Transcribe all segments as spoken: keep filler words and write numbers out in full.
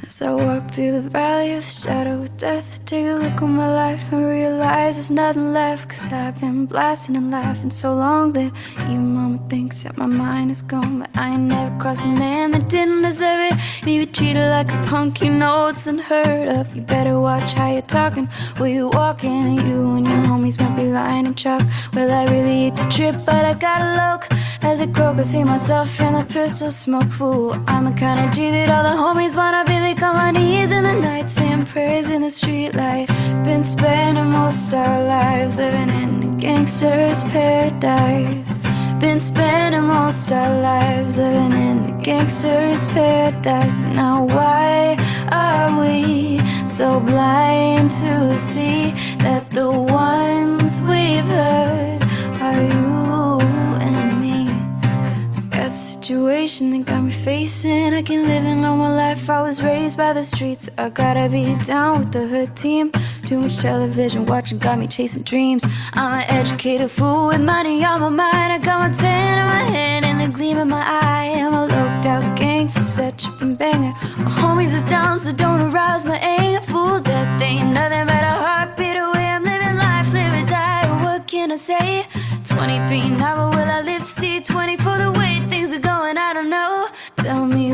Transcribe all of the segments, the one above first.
As I walk through the valley of the shadow of death, take a look at my life and realize there's nothing left. Cause I've been blasting and laughing so long that even mama thinks that my mind is gone. But I ain't never crossed a man that didn't deserve it. Maybe treated like a punk, you know it's unheard of. You better watch how you're talking, where you walking. And you and your homies might be lying in chalk. Well, I really hate to trip, but I gotta look. As I croak, I see myself in the pistol smoke. Fool, I'm the kind of G that all the homies wanna be. They come on knees in the night, saying prayers in the street light. Been spending most our lives living in a gangster's paradise. Been spending most our lives living in a gangster's paradise. Now why are we so blind to see that the ones we've heard are you and me? Got the situation that got me facing. I can't live in all my life, I was raised by the streets. I gotta be down with the hood team. Too much television watching got me chasing dreams. I'm an educated fool with money on my mind. I got my tan in my head and the gleam in my eye. I'm a locked out gangster, set up and banger. My homies is down, so don't arouse my anger. Fool, death ain't nothing but a heartbeat away. I'm living life, live or die, what can I say? twenty-three now, but will I live to see twenty-four? The way things are going, I don't know. Tell me,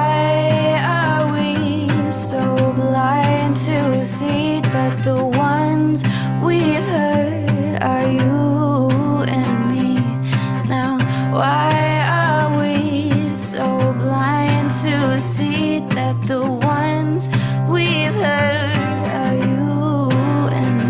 why are we so blind to see that the ones we've heard are you and me? Now, why are we so blind to see that the ones we've heard are you and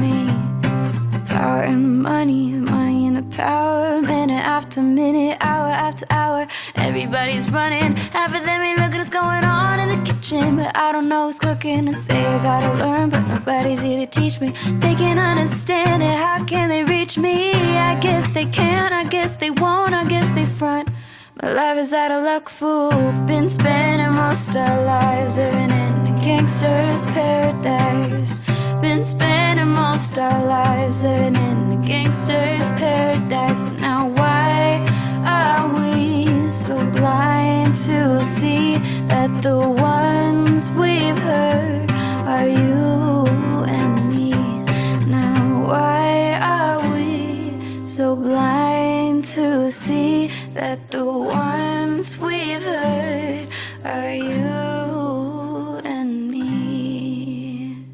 me? Power and money, the money and the power. Minute after minute, hour after hour, everybody's running. Half of them ain't looking what's going on in the kitchen, but I don't know what's cooking. And say I gotta learn, but nobody's here to teach me. They can't understand it, how can they reach me? I guess they can, I guess they won't, I guess they front. My life is out of luck, fool. Been spending most our lives living in a gangster's paradise. Been spending most our lives living in a gangster's paradise. Now why are we so blind to see that the ones we've heard are you and me? Now why are we so blind to see that the ones we've heard are you and me?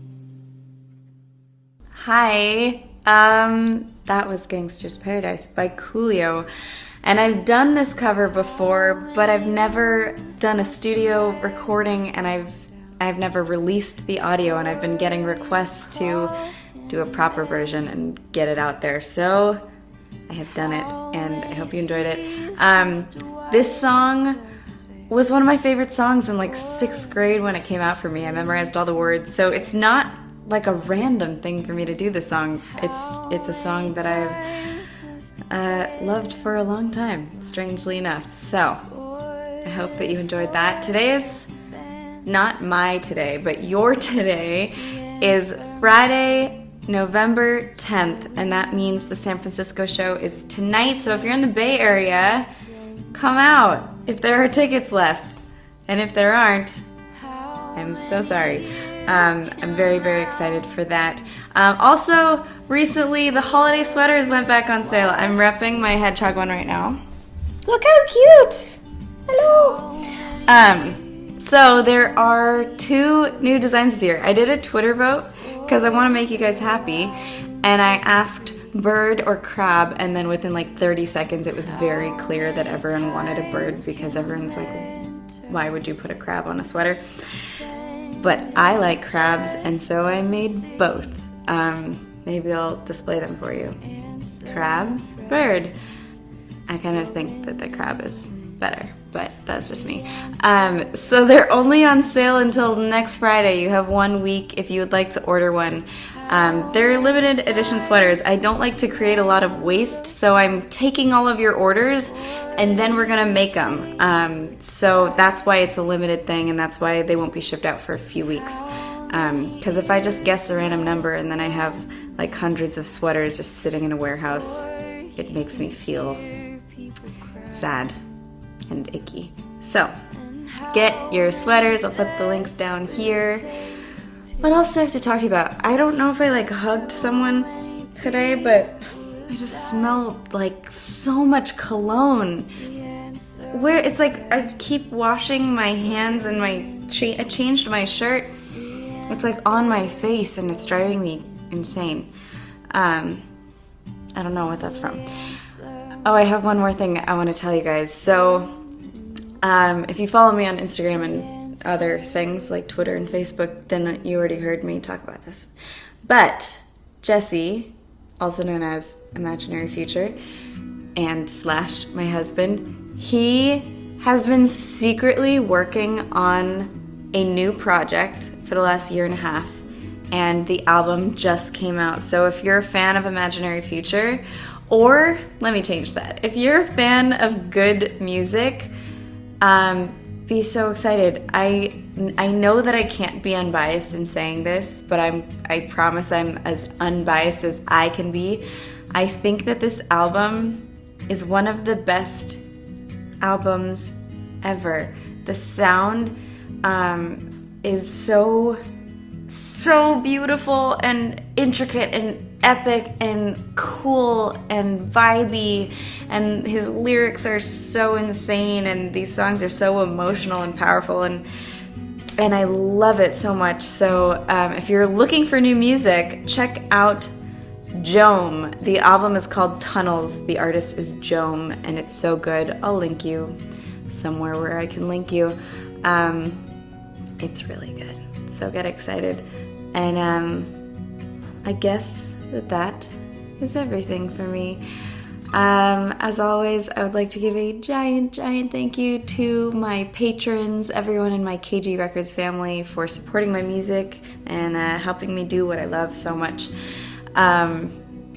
Hi, um, that was Gangster's Paradise by Coolio. And I've done this cover before, but I've never done a studio recording, and I've I've never released the audio, and I've been getting requests to do a proper version and get it out there. So I have done it, and I hope you enjoyed it. Um, this song was one of my favorite songs in like sixth grade when it came out for me. I memorized all the words, so it's not like a random thing for me to do this song. It's it's a song that I've uh, loved for a long time, strangely enough. So I hope that you enjoyed that. Today is not my today, but your today is Friday, November tenth, and that means the San Francisco show is tonight. So if you're in the Bay Area, come out if there are tickets left. And if there aren't, I'm so sorry. Um, I'm very, very excited for that. Um, also, recently, the holiday sweaters went back on sale. I'm repping my hedgehog one right now. Look how cute! Hello! Um, so, there are two new designs this year. I did a Twitter vote because I want to make you guys happy. And I asked bird or crab, and then within like thirty seconds, it was very clear that everyone wanted a bird because everyone's like, why would you put a crab on a sweater? But I like crabs, and so I made both. Um, maybe I'll display them for you. Crab, bird. I kind of think that the crab is better, but that's just me. Um, so they're only on sale until next Friday. You have one week if you would like to order one. Um, they're limited edition sweaters. I don't like to create a lot of waste, so I'm taking all of your orders and then we're gonna make them. Um, so that's why it's a limited thing, and that's why they won't be shipped out for a few weeks. Because um, if I just guess a random number and then I have like hundreds of sweaters just sitting in a warehouse, it makes me feel sad and icky. So get your sweaters. I'll put the links down here. What else do I have to talk to you about? I don't know if I like hugged someone today, but I just smell like so much cologne. Where it's like I keep washing my hands and my cha- I changed my shirt. It's like on my face and it's driving me insane. Um, I don't know what that's from. Oh, I have one more thing I want to tell you guys. So, um, if you follow me on Instagram and other things like Twitter and Facebook, then you already heard me talk about this. But Jesse, also known as Imaginary Future and slash my husband, he has been secretly working on a new project for the last year and a half, and the album just came out. So if you're a fan of Imaginary Future, or let me change that, if you're a fan of good music, um, be so excited. I I know that I can't be unbiased in saying this, but I'm I promise I'm as unbiased as I can be. I think that this album is one of the best albums ever. The sound um, is so so beautiful and intricate and epic and cool and vibey, and his lyrics are so insane, and these songs are so emotional and powerful, and and I love it so much. So um, if you're looking for new music, check out Jome. The album is called Tunnels. The artist is Jome, and it's so good. I'll link you somewhere where I can link you. Um, it's really good. So get excited. And um, I guess that that is everything for me. Um, as always, I would like to give a giant, giant thank you to my patrons, everyone in my K G Records family, for supporting my music and uh, helping me do what I love so much. Um,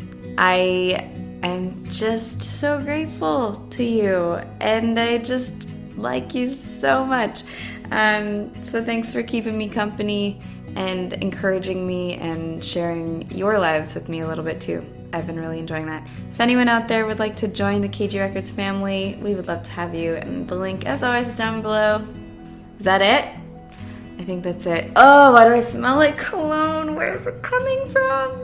I am just so grateful to you, and I just like you so much. Um, so thanks for keeping me company and encouraging me and sharing your lives with me a little bit too. I've been really enjoying that. If anyone out there would like to join the K G Records family, we would love to have you, and the link, as always, is down below. Is that it? I think that's it. Oh, why do I smell like cologne? Where is it coming from?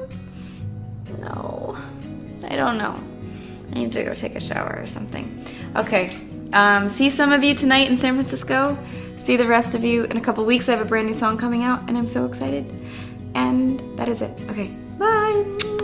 No, I don't know. I need to go take a shower or something. Okay, um, see some of you tonight in San Francisco. See the rest of you in a couple weeks. I have a brand new song coming out, and I'm so excited. And that is it. Okay, bye.